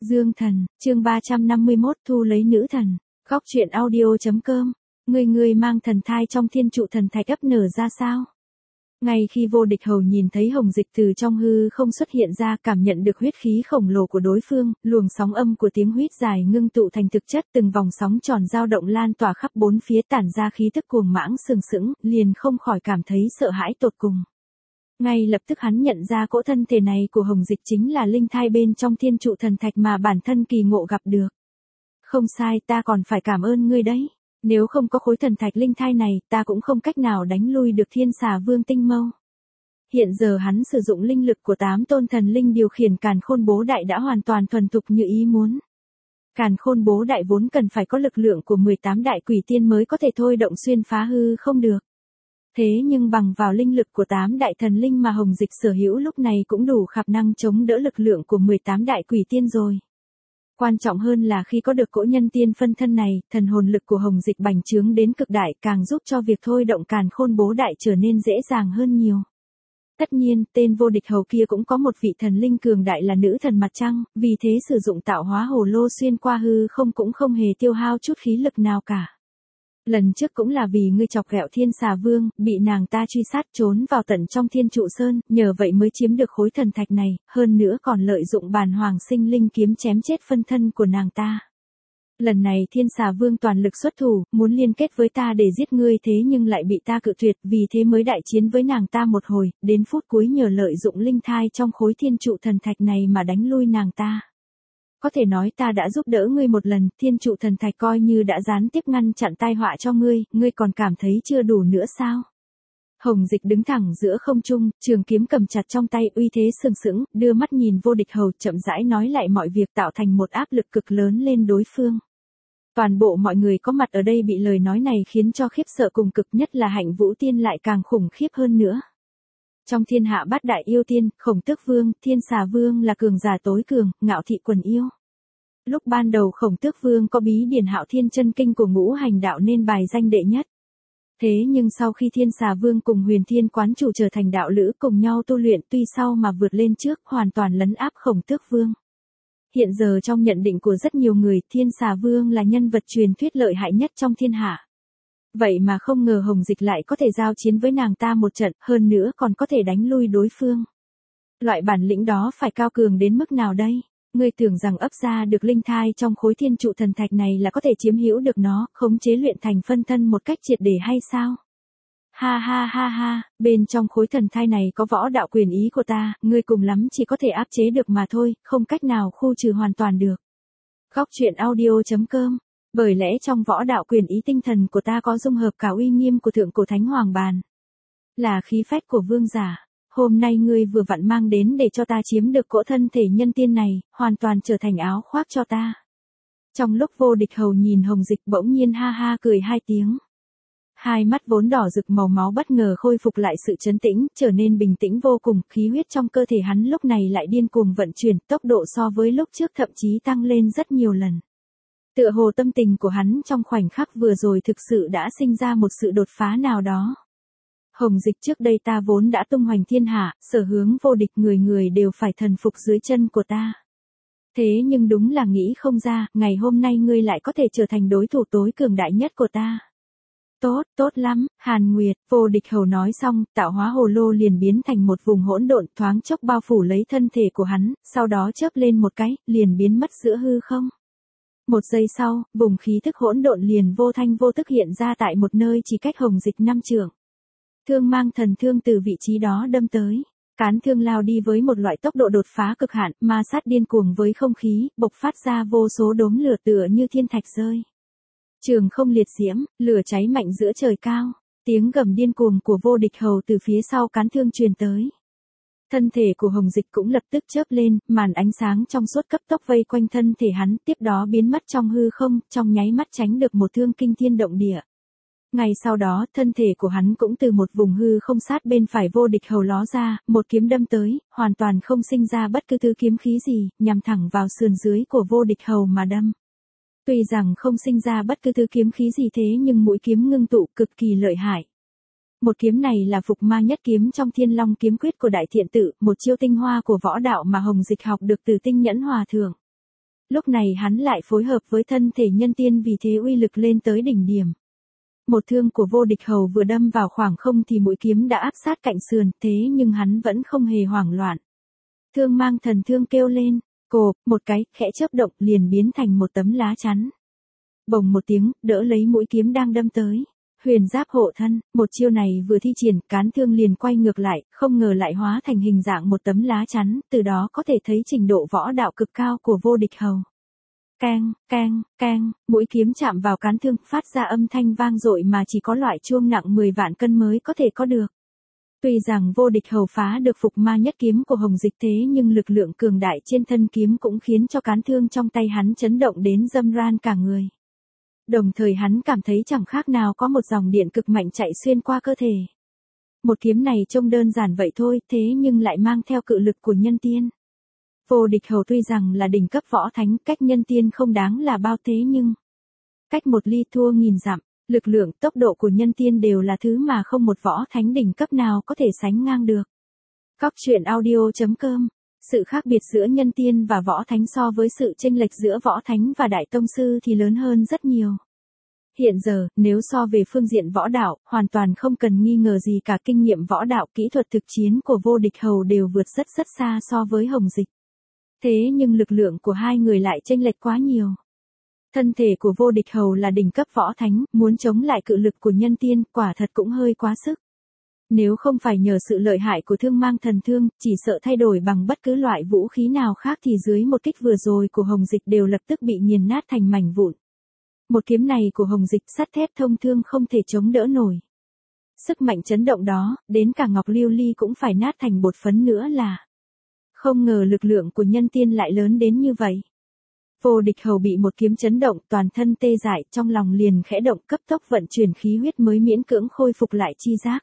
Dương Thần, chương 351 thu lấy nữ thần. Góc truyện audio.com. Người mang thần thai trong thiên trụ thần thạch ấp nở ra sao? Ngay khi Vô Địch Hầu nhìn thấy Hồng Dịch từ trong hư không xuất hiện ra, cảm nhận được huyết khí khổng lồ của đối phương, luồng sóng âm của tiếng huýt dài ngưng tụ thành thực chất, từng vòng sóng tròn dao động lan tỏa khắp bốn phía, tản ra khí tức cuồng mãng sừng sững, liền không khỏi cảm thấy sợ hãi tột cùng. Ngay lập tức hắn nhận ra cỗ thân thể này của Hồng Dịch chính là linh thai bên trong thiên trụ thần thạch mà bản thân kỳ ngộ gặp được. Không sai, ta còn phải cảm ơn ngươi đấy. Nếu không có khối thần thạch linh thai này, ta cũng không cách nào đánh lui được Thiên Xà Vương Tinh Mâu. Hiện giờ hắn sử dụng linh lực của 8 tôn thần linh điều khiển Càn Khôn Bố Đại đã hoàn toàn thuần thục như ý muốn. Càn Khôn Bố Đại vốn cần phải có lực lượng của 18 đại quỷ tiên mới có thể thôi động xuyên phá hư không được. Thế nhưng bằng vào linh lực của 8 đại thần linh mà Hồng Dịch sở hữu lúc này cũng đủ khả năng chống đỡ lực lượng của 18 đại quỷ tiên rồi. Quan trọng hơn là khi có được cỗ nhân tiên phân thân này, thần hồn lực của Hồng Dịch bành trướng đến cực đại, càng giúp cho việc thôi động Càn Khôn Bố Đại trở nên dễ dàng hơn nhiều. Tất nhiên, tên Vô Địch Hầu kia cũng có một vị thần linh cường đại là nữ thần mặt trăng, vì thế sử dụng tạo hóa hồ lô xuyên qua hư không cũng không hề tiêu hao chút khí lực nào cả. Lần trước cũng là vì ngươi chọc ghẹo Thiên Xà Vương, bị nàng ta truy sát trốn vào tận trong Thiên Trụ Sơn, nhờ vậy mới chiếm được khối thần thạch này, hơn nữa còn lợi dụng bàn hoàng sinh linh kiếm chém chết phân thân của nàng ta. Lần này Thiên Xà Vương toàn lực xuất thủ, muốn liên kết với ta để giết ngươi, thế nhưng lại bị ta cự tuyệt, vì thế mới đại chiến với nàng ta một hồi, đến phút cuối nhờ lợi dụng linh thai trong khối Thiên Trụ thần thạch này mà đánh lui nàng ta. Có thể nói ta đã giúp đỡ ngươi một lần, thiên trụ thần thạch coi như đã gián tiếp ngăn chặn tai họa cho ngươi còn cảm thấy chưa đủ nữa sao? Hồng Dịch đứng thẳng giữa không trung, trường kiếm cầm chặt trong tay, uy thế sừng sững, đưa mắt nhìn Vô Địch Hầu, chậm rãi nói lại mọi việc, tạo thành một áp lực cực lớn lên đối phương. Toàn bộ mọi người có mặt ở đây bị lời nói này khiến cho khiếp sợ cùng cực, nhất là Hạnh Vũ Tiên lại càng khủng khiếp hơn nữa. Trong thiên hạ bát đại yêu tiên, Khổng Tước Vương, Thiên Xà Vương là cường giả tối cường, ngạo thị quần yêu. Lúc ban đầu Khổng Tước Vương có bí điển Hạo Thiên chân kinh của ngũ hành đạo nên bài danh đệ nhất. Thế nhưng sau khi Thiên Xà Vương cùng Huyền Thiên Quán Chủ trở thành đạo lữ cùng nhau tu luyện, tuy sau mà vượt lên trước, hoàn toàn lấn áp Khổng Tước Vương. Hiện giờ trong nhận định của rất nhiều người, Thiên Xà Vương là nhân vật truyền thuyết lợi hại nhất trong thiên hạ. Vậy mà không ngờ Hồng Dịch lại có thể giao chiến với nàng ta một trận, hơn nữa còn có thể đánh lui đối phương. Loại bản lĩnh đó phải cao cường đến mức nào đây? Ngươi tưởng rằng ấp ra được linh thai trong khối thiên trụ thần thạch này là có thể chiếm hữu được nó, khống chế luyện thành phân thân một cách triệt để hay sao? Ha ha ha ha, bên trong khối thần thai này có võ đạo quyền ý của ta, ngươi cùng lắm chỉ có thể áp chế được mà thôi, không cách nào khu trừ hoàn toàn được. Góc truyện audio.com. Bởi lẽ trong võ đạo quyền ý tinh thần của ta có dung hợp cả uy nghiêm của thượng cổ thánh hoàng bàn. Là khí phách của vương giả. Hôm nay ngươi vừa vặn mang đến để cho ta chiếm được cỗ thân thể nhân tiên này, hoàn toàn trở thành áo khoác cho ta. Trong lúc Vô Địch Hầu nhìn Hồng Dịch bỗng nhiên ha ha cười hai tiếng. Hai mắt vốn đỏ rực màu máu bất ngờ khôi phục lại sự trấn tĩnh, trở nên bình tĩnh vô cùng, khí huyết trong cơ thể hắn lúc này lại điên cuồng vận chuyển, tốc độ so với lúc trước thậm chí tăng lên rất nhiều lần. Tựa hồ tâm tình của hắn trong khoảnh khắc vừa rồi thực sự đã sinh ra một sự đột phá nào đó. Hồng Dịch, trước đây ta vốn đã tung hoành thiên hạ, sở hướng vô địch, người người đều phải thần phục dưới chân của ta. Thế nhưng đúng là nghĩ không ra, ngày hôm nay ngươi lại có thể trở thành đối thủ tối cường đại nhất của ta. Tốt lắm, Hàn Nguyệt. Vô Địch Hầu nói xong, tạo hóa hồ lô liền biến thành một vùng hỗn độn, thoáng chốc bao phủ lấy thân thể của hắn, sau đó chớp lên một cái, liền biến mất giữa hư không. Một giây sau, vùng khí thức hỗn độn liền vô thanh vô tức hiện ra tại một nơi chỉ cách Hồng Dịch 5 trượng. Thương mang thần thương từ vị trí đó đâm tới. Cán thương lao đi với một loại tốc độ đột phá cực hạn, ma sát điên cuồng với không khí, bộc phát ra vô số đốm lửa tựa như thiên thạch rơi. Trường không liệt diễm, lửa cháy mạnh giữa trời cao. Tiếng gầm điên cuồng của Vô Địch Hầu từ phía sau cán thương truyền tới. Thân thể của Hồng Dịch cũng lập tức chớp lên, màn ánh sáng trong suốt cấp tốc vây quanh thân thể hắn, tiếp đó biến mất trong hư không, trong nháy mắt tránh được một thương kinh thiên động địa. Ngay sau đó, thân thể của hắn cũng từ một vùng hư không sát bên phải Vô Địch Hầu ló ra, một kiếm đâm tới, hoàn toàn không sinh ra bất cứ thứ kiếm khí gì, nhằm thẳng vào sườn dưới của Vô Địch Hầu mà đâm. Tuy rằng không sinh ra bất cứ thứ kiếm khí gì thế nhưng mũi kiếm ngưng tụ cực kỳ lợi hại. Một kiếm này là Phục Ma Nhất Kiếm trong Thiên Long Kiếm Quyết của Đại Thiện Tự, một chiêu tinh hoa của võ đạo mà Hồng Dịch học được từ Tinh Nhẫn Hòa Thượng. Lúc này hắn lại phối hợp với thân thể nhân tiên vì thế uy lực lên tới đỉnh điểm. Một thương của vô địch hầu vừa đâm vào khoảng không thì mũi kiếm đã áp sát cạnh sườn, thế nhưng hắn vẫn không hề hoảng loạn. Thương mang thần thương kêu lên, cộp, một cái, khẽ chớp động liền biến thành một tấm lá chắn. Bồng một tiếng, đỡ lấy mũi kiếm đang đâm tới. Huyền giáp hộ thân, một chiêu này vừa thi triển, cán thương liền quay ngược lại, không ngờ lại hóa thành hình dạng một tấm lá chắn, từ đó có thể thấy trình độ võ đạo cực cao của vô địch hầu. Keng, keng, keng, mũi kiếm chạm vào cán thương, phát ra âm thanh vang dội mà chỉ có loại chuông nặng 10 vạn cân mới có thể có được. Tuy rằng vô địch hầu phá được phục ma nhất kiếm của Hồng Dịch thế nhưng lực lượng cường đại trên thân kiếm cũng khiến cho cán thương trong tay hắn chấn động đến râm ran cả người. Đồng thời hắn cảm thấy chẳng khác nào có một dòng điện cực mạnh chạy xuyên qua cơ thể. Một kiếm này trông đơn giản vậy thôi, thế nhưng lại mang theo cự lực của nhân tiên. Vô địch hầu tuy rằng là đỉnh cấp võ thánh, cách nhân tiên không đáng là bao thế nhưng cách một ly thua nghìn dặm, lực lượng tốc độ của nhân tiên đều là thứ mà không một võ thánh đỉnh cấp nào có thể sánh ngang được. Cóc truyện audio.com. Sự khác biệt giữa nhân tiên và võ thánh so với sự chênh lệch giữa võ thánh và đại tông sư thì lớn hơn rất nhiều. Hiện giờ, nếu so về phương diện võ đạo, hoàn toàn không cần nghi ngờ gì cả, kinh nghiệm võ đạo, kỹ thuật thực chiến của vô địch hầu đều vượt rất xa so với Hồng Dịch. Thế nhưng lực lượng của hai người lại chênh lệch quá nhiều. Thân thể của vô địch hầu là đỉnh cấp võ thánh, muốn chống lại cự lực của nhân tiên, quả thật cũng hơi quá sức. Nếu không phải nhờ sự lợi hại của thương mang thần thương, chỉ sợ thay đổi bằng bất cứ loại vũ khí nào khác thì dưới một kích vừa rồi của Hồng Dịch đều lập tức bị nghiền nát thành mảnh vụn. Một kiếm này của Hồng Dịch sắt thép thông thương không thể chống đỡ nổi. Sức mạnh chấn động đó, đến cả ngọc lưu ly cũng phải nát thành bột phấn nữa là. Không ngờ lực lượng của nhân tiên lại lớn đến như vậy. Vô địch hầu bị một kiếm chấn động, toàn thân tê dại, trong lòng liền khẽ động, cấp tốc vận chuyển khí huyết mới miễn cưỡng khôi phục lại chi giác.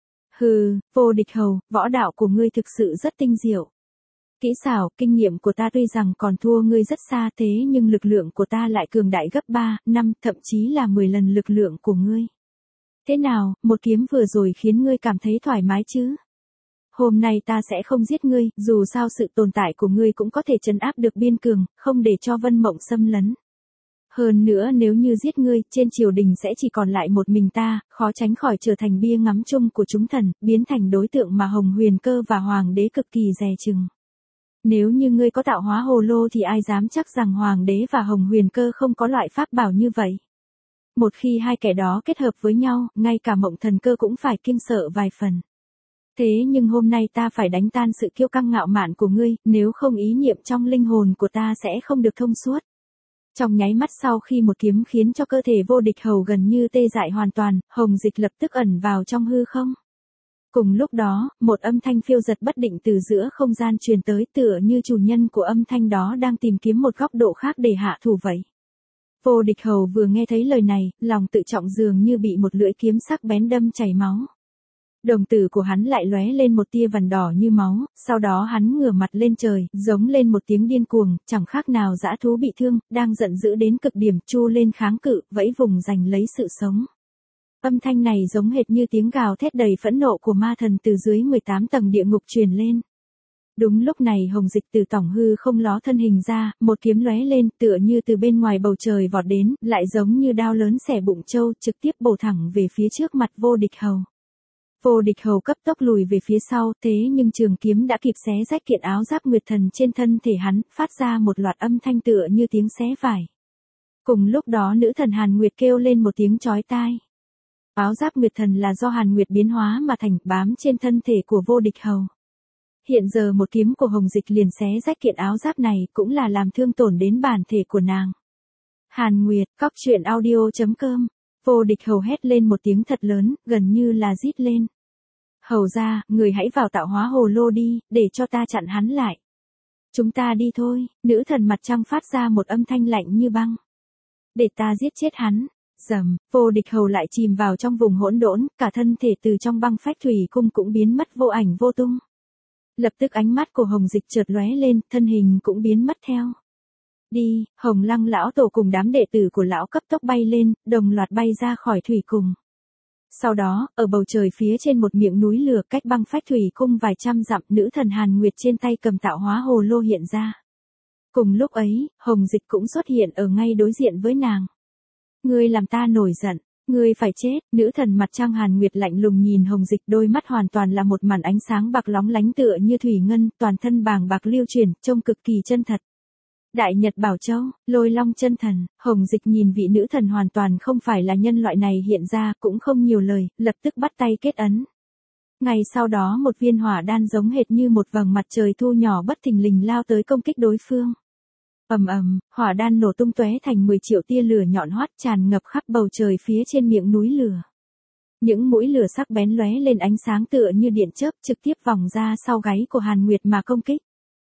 Hừ, vô địch hầu, võ đạo của ngươi thực sự rất tinh diệu. Kỹ xảo, kinh nghiệm của ta tuy rằng còn thua ngươi rất xa thế nhưng lực lượng của ta lại cường đại gấp 3, 5, thậm chí là 10 lần lực lượng của ngươi. Thế nào, một kiếm vừa rồi khiến ngươi cảm thấy thoải mái chứ? Hôm nay ta sẽ không giết ngươi, dù sao sự tồn tại của ngươi cũng có thể trấn áp được biên cường, không để cho Vân Mộng xâm lấn. Hơn nữa nếu như giết ngươi, trên triều đình sẽ chỉ còn lại một mình ta, khó tránh khỏi trở thành bia ngắm chung của chúng thần, biến thành đối tượng mà Hồng Huyền Cơ và Hoàng đế cực kỳ dè chừng. Nếu như ngươi có tạo hóa hồ lô thì ai dám chắc rằng Hoàng đế và Hồng Huyền Cơ không có loại pháp bảo như vậy. Một khi hai kẻ đó kết hợp với nhau, ngay cả Mộng Thần Cơ cũng phải kinh sợ vài phần. Thế nhưng hôm nay ta phải đánh tan sự kiêu căng ngạo mạn của ngươi, nếu không ý niệm trong linh hồn của ta sẽ không được thông suốt. Trong nháy mắt sau khi một kiếm khiến cho cơ thể vô địch hầu gần như tê dại hoàn toàn, Hồng Dịch lập tức ẩn vào trong hư không. Cùng lúc đó, một âm thanh phiêu giật bất định từ giữa không gian truyền tới, tựa như chủ nhân của âm thanh đó đang tìm kiếm một góc độ khác để hạ thủ vậy. Vô địch hầu vừa nghe thấy lời này, lòng tự trọng dường như bị một lưỡi kiếm sắc bén đâm chảy máu. Đồng tử của hắn lại lóe lên một tia vằn đỏ như máu, sau đó hắn ngửa mặt lên trời, giống lên một tiếng điên cuồng, chẳng khác nào dã thú bị thương, đang giận dữ đến cực điểm, chu lên kháng cự, vẫy vùng giành lấy sự sống. Âm thanh này giống hệt như tiếng gào thét đầy phẫn nộ của ma thần từ dưới 18 tầng địa ngục truyền lên. Đúng lúc này Hồng Dịch từ tổng hư không ló thân hình ra, một kiếm lóe lên, tựa như từ bên ngoài bầu trời vọt đến, lại giống như đao lớn xẻ bụng trâu, trực tiếp bổ thẳng về phía trước mặt vô địch hầu. Vô địch hầu cấp tốc lùi về phía sau, thế nhưng trường kiếm đã kịp xé rách kiện áo giáp nguyệt thần trên thân thể hắn, phát ra một loạt âm thanh tựa như tiếng xé vải. Cùng lúc đó nữ thần Hàn Nguyệt kêu lên một tiếng chói tai. Áo giáp nguyệt thần là do Hàn Nguyệt biến hóa mà thành, bám trên thân thể của vô địch hầu. Hiện giờ một kiếm của Hồng Dịch liền xé rách kiện áo giáp này, cũng là làm thương tổn đến bản thể của nàng. Hàn Nguyệt, cóc truyện audio.com. Vô địch hầu hét lên một tiếng thật lớn, gần như là rít lên. Hầu ra, người hãy vào tạo hóa hồ lô đi, để cho ta chặn hắn lại. Chúng ta đi thôi, nữ thần mặt trăng phát ra một âm thanh lạnh như băng. Để ta giết chết hắn. Rầm, vô địch hầu lại chìm vào trong vùng hỗn độn, cả thân thể từ trong băng phách thủy cung cũng biến mất vô ảnh vô tung. Lập tức ánh mắt của Hồng Dịch chợt lóe lên, thân hình cũng biến mất theo. Đi, Hồng Lăng lão tổ cùng đám đệ tử của lão cấp tốc bay lên, đồng loạt bay ra khỏi thủy cung. Sau đó, ở bầu trời phía trên một miệng núi lửa cách băng phách thủy cung vài trăm dặm, nữ thần Hàn Nguyệt trên tay cầm tạo hóa hồ lô hiện ra. Cùng lúc ấy, Hồng Dịch cũng xuất hiện ở ngay đối diện với nàng. Ngươi làm ta nổi giận, ngươi phải chết. Nữ thần mặt trăng Hàn Nguyệt lạnh lùng nhìn Hồng Dịch, đôi mắt hoàn toàn là một màn ánh sáng bạc lóng lánh tựa như thủy ngân, toàn thân bàng bạc lưu chuyển, trông cực kỳ chân thật. Đại Nhật Bảo Châu, Lôi Long chân thần. Hồng Dịch nhìn vị nữ thần hoàn toàn không phải là nhân loại này hiện ra, cũng không nhiều lời, lập tức bắt tay kết ấn. Ngay sau đó một viên hỏa đan giống hệt như một vầng mặt trời thu nhỏ bất thình lình lao tới công kích đối phương. Ầm ầm, hỏa đan nổ tung tóe thành 10 triệu tia lửa nhọn hoắt tràn ngập khắp bầu trời phía trên miệng núi lửa. Những mũi lửa sắc bén lóe lên ánh sáng tựa như điện chớp trực tiếp vòng ra sau gáy của Hàn Nguyệt mà công kích.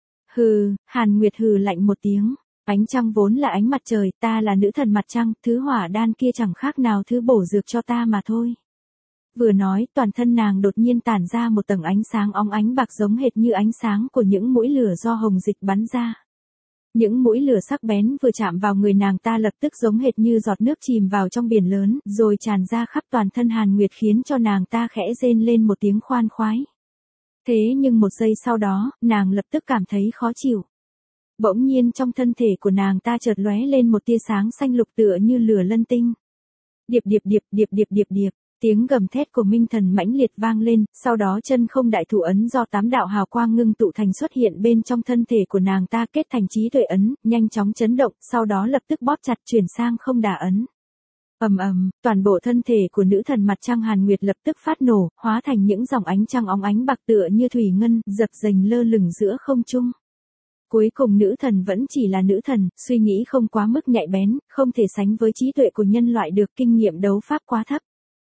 Hừ, Hàn Nguyệt hừ lạnh một tiếng. Ánh trăng vốn là ánh mặt trời, ta là nữ thần mặt trăng, thứ hỏa đan kia chẳng khác nào thứ bổ dược cho ta mà thôi. Vừa nói, toàn thân nàng đột nhiên tản ra một tầng ánh sáng óng ánh bạc giống hệt như ánh sáng của những mũi lửa do Hồng Dịch bắn ra. Những mũi lửa sắc bén vừa chạm vào người nàng ta lập tức giống hệt như giọt nước chìm vào trong biển lớn, rồi tràn ra khắp toàn thân Hàn Nguyệt khiến cho nàng ta khẽ rên lên một tiếng khoan khoái. Thế nhưng một giây sau đó, nàng lập tức cảm thấy khó chịu. Bỗng nhiên trong thân thể của nàng ta chợt lóe lên một tia sáng xanh lục tựa như lửa lân tinh. Điệp điệp điệp điệp điệp điệp điệp. Tiếng gầm thét của Minh Thần mãnh liệt vang lên, sau đó chân không đại thủ ấn do 8 đạo hào quang ngưng tụ thành xuất hiện bên trong thân thể của nàng ta kết thành trí tuệ ấn, nhanh chóng chấn động, sau đó lập tức bóp chặt chuyển sang không đả ấn. Ầm ầm, toàn bộ thân thể của nữ thần mặt trăng Hàn Nguyệt lập tức phát nổ, hóa thành những dòng ánh trăng óng ánh bạc tựa như thủy ngân, dập dềnh lơ lửng giữa không trung. Cuối cùng nữ thần vẫn chỉ là nữ thần, suy nghĩ không quá mức nhạy bén, không thể sánh với trí tuệ của nhân loại được, kinh nghiệm đấu pháp quá thấp.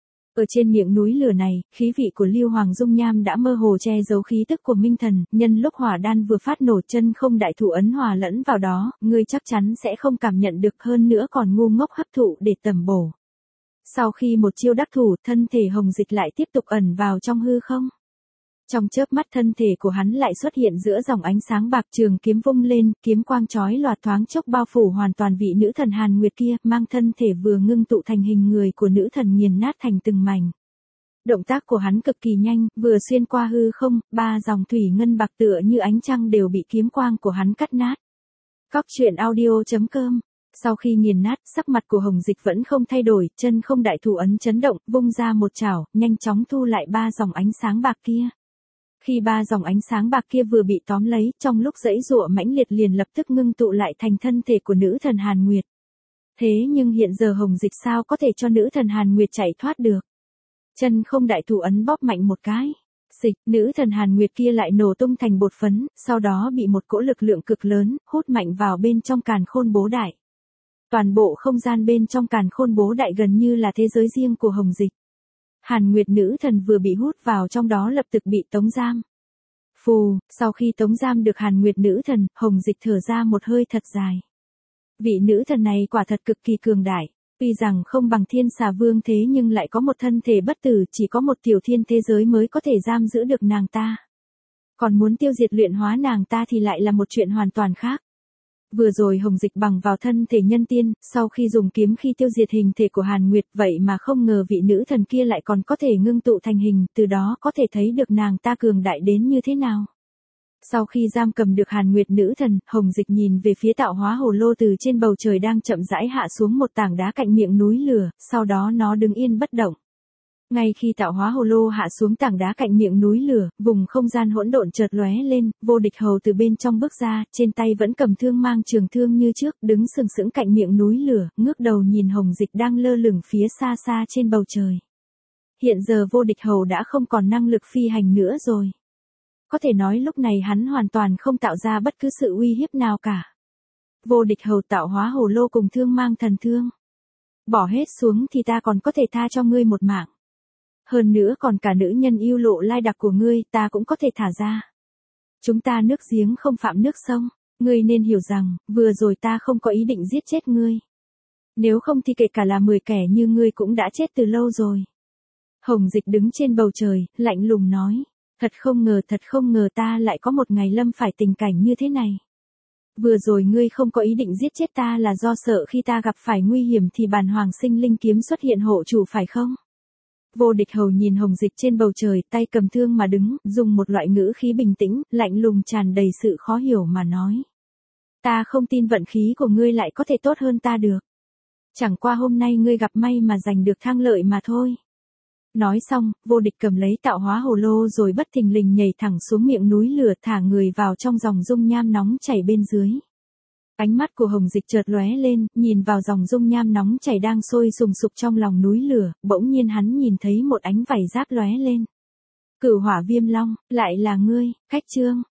Ở trên miệng núi lửa này, khí vị của Lưu Hoàng Dung Nham đã mơ hồ che giấu khí tức của Minh Thần, nhân lúc hỏa đan vừa phát nổ chân không đại thủ ấn hòa lẫn vào đó, ngươi chắc chắn sẽ không cảm nhận được, hơn nữa còn ngu ngốc hấp thụ để tầm bổ. Sau khi một chiêu đắc thủ, thân thể Hồng Dịch lại tiếp tục ẩn vào trong hư không. Trong chớp mắt thân thể của hắn lại xuất hiện giữa dòng ánh sáng bạc, trường kiếm vung lên, kiếm quang chói lòa thoáng chốc bao phủ hoàn toàn vị nữ thần Hàn Nguyệt kia, mang thân thể vừa ngưng tụ thành hình người của nữ thần nghiền nát thành từng mảnh. Động tác của hắn cực kỳ nhanh, vừa xuyên qua hư không, 3 dòng thủy ngân bạc tựa như ánh trăng đều bị kiếm quang của hắn cắt nát. Cóc truyện audio.com. Sau khi nghiền nát, sắc mặt của Hồng Dịch vẫn không thay đổi, chân không đại thủ ấn chấn động, vung ra một chảo, nhanh chóng thu lại 3 dòng ánh sáng bạc kia. Khi 3 dòng ánh sáng bạc kia vừa bị tóm lấy, trong lúc giãy giụa mãnh liệt liền lập tức ngưng tụ lại thành thân thể của nữ thần Hàn Nguyệt. Thế nhưng hiện giờ Hồng Dịch sao có thể cho nữ thần Hàn Nguyệt chạy thoát được? Chân không đại thủ ấn bóp mạnh một cái. Xịch, nữ thần Hàn Nguyệt kia lại nổ tung thành bột phấn, sau đó bị một cỗ lực lượng cực lớn, hút mạnh vào bên trong càn khôn bố đại. Toàn bộ không gian bên trong càn khôn bố đại gần như là thế giới riêng của Hồng Dịch. Hàn Nguyệt nữ thần vừa bị hút vào trong đó lập tức bị tống giam. Phù, sau khi tống giam được Hàn Nguyệt nữ thần, Hồng Dịch thở ra một hơi thật dài. Vị nữ thần này quả thật cực kỳ cường đại, tuy rằng không bằng Thiên Xà Vương thế nhưng lại có một thân thể bất tử, chỉ có một tiểu thiên thế giới mới có thể giam giữ được nàng ta. Còn muốn tiêu diệt luyện hóa nàng ta thì lại là một chuyện hoàn toàn khác. Vừa rồi Hồng Dịch bằng vào thân thể nhân tiên, sau khi dùng kiếm khi tiêu diệt hình thể của Hàn Nguyệt, vậy mà không ngờ vị nữ thần kia lại còn có thể ngưng tụ thành hình, từ đó có thể thấy được nàng ta cường đại đến như thế nào. Sau khi giam cầm được Hàn Nguyệt nữ thần, Hồng Dịch nhìn về phía tạo hóa hồ lô từ trên bầu trời đang chậm rãi hạ xuống một tảng đá cạnh miệng núi lửa, sau đó nó đứng yên bất động. Ngay khi tạo hóa hồ lô hạ xuống tảng đá cạnh miệng núi lửa, vùng không gian hỗn độn chợt lóe lên, Vô Địch Hầu từ bên trong bước ra, trên tay vẫn cầm thương mang trường thương như trước, đứng sừng sững cạnh miệng núi lửa, ngước đầu nhìn Hồng Dịch đang lơ lửng phía xa xa trên bầu trời. Hiện giờ Vô Địch Hầu đã không còn năng lực phi hành nữa rồi. Có thể nói lúc này hắn hoàn toàn không tạo ra bất cứ sự uy hiếp nào cả. Vô Địch Hầu tạo hóa hồ lô cùng thương mang thần thương. Bỏ hết xuống thì ta còn có thể tha cho ngươi một mạng. Hơn nữa còn cả nữ nhân yêu lộ lai đặc của ngươi ta cũng có thể thả ra. Chúng ta nước giếng không phạm nước sông, ngươi nên hiểu rằng, vừa rồi ta không có ý định giết chết ngươi. Nếu không thì kể cả là 10 kẻ như ngươi cũng đã chết từ lâu rồi. Hồng Dịch đứng trên bầu trời, lạnh lùng nói, thật không ngờ ta lại có một ngày lâm phải tình cảnh như thế này. Vừa rồi ngươi không có ý định giết chết ta là do sợ khi ta gặp phải nguy hiểm thì bản hoàng sinh linh kiếm xuất hiện hộ chủ phải không? Vô Địch Hầu nhìn Hồng Dịch trên bầu trời, tay cầm thương mà đứng, dùng một loại ngữ khí bình tĩnh, lạnh lùng tràn đầy sự khó hiểu mà nói. Ta không tin vận khí của ngươi lại có thể tốt hơn ta được. Chẳng qua hôm nay ngươi gặp may mà giành được thang lợi mà thôi. Nói xong, Vô Địch cầm lấy tạo hóa hồ lô rồi bất thình lình nhảy thẳng xuống miệng núi lửa, thả người vào trong dòng dung nham nóng chảy bên dưới. Ánh mắt của Hồng Dịch chợt lóe lên, nhìn vào dòng dung nham nóng chảy đang sôi sùng sục trong lòng núi lửa, bỗng nhiên hắn nhìn thấy một ánh vảy giáp lóe lên. Cửu Hỏa Viêm Long, lại là ngươi, Khách Trương.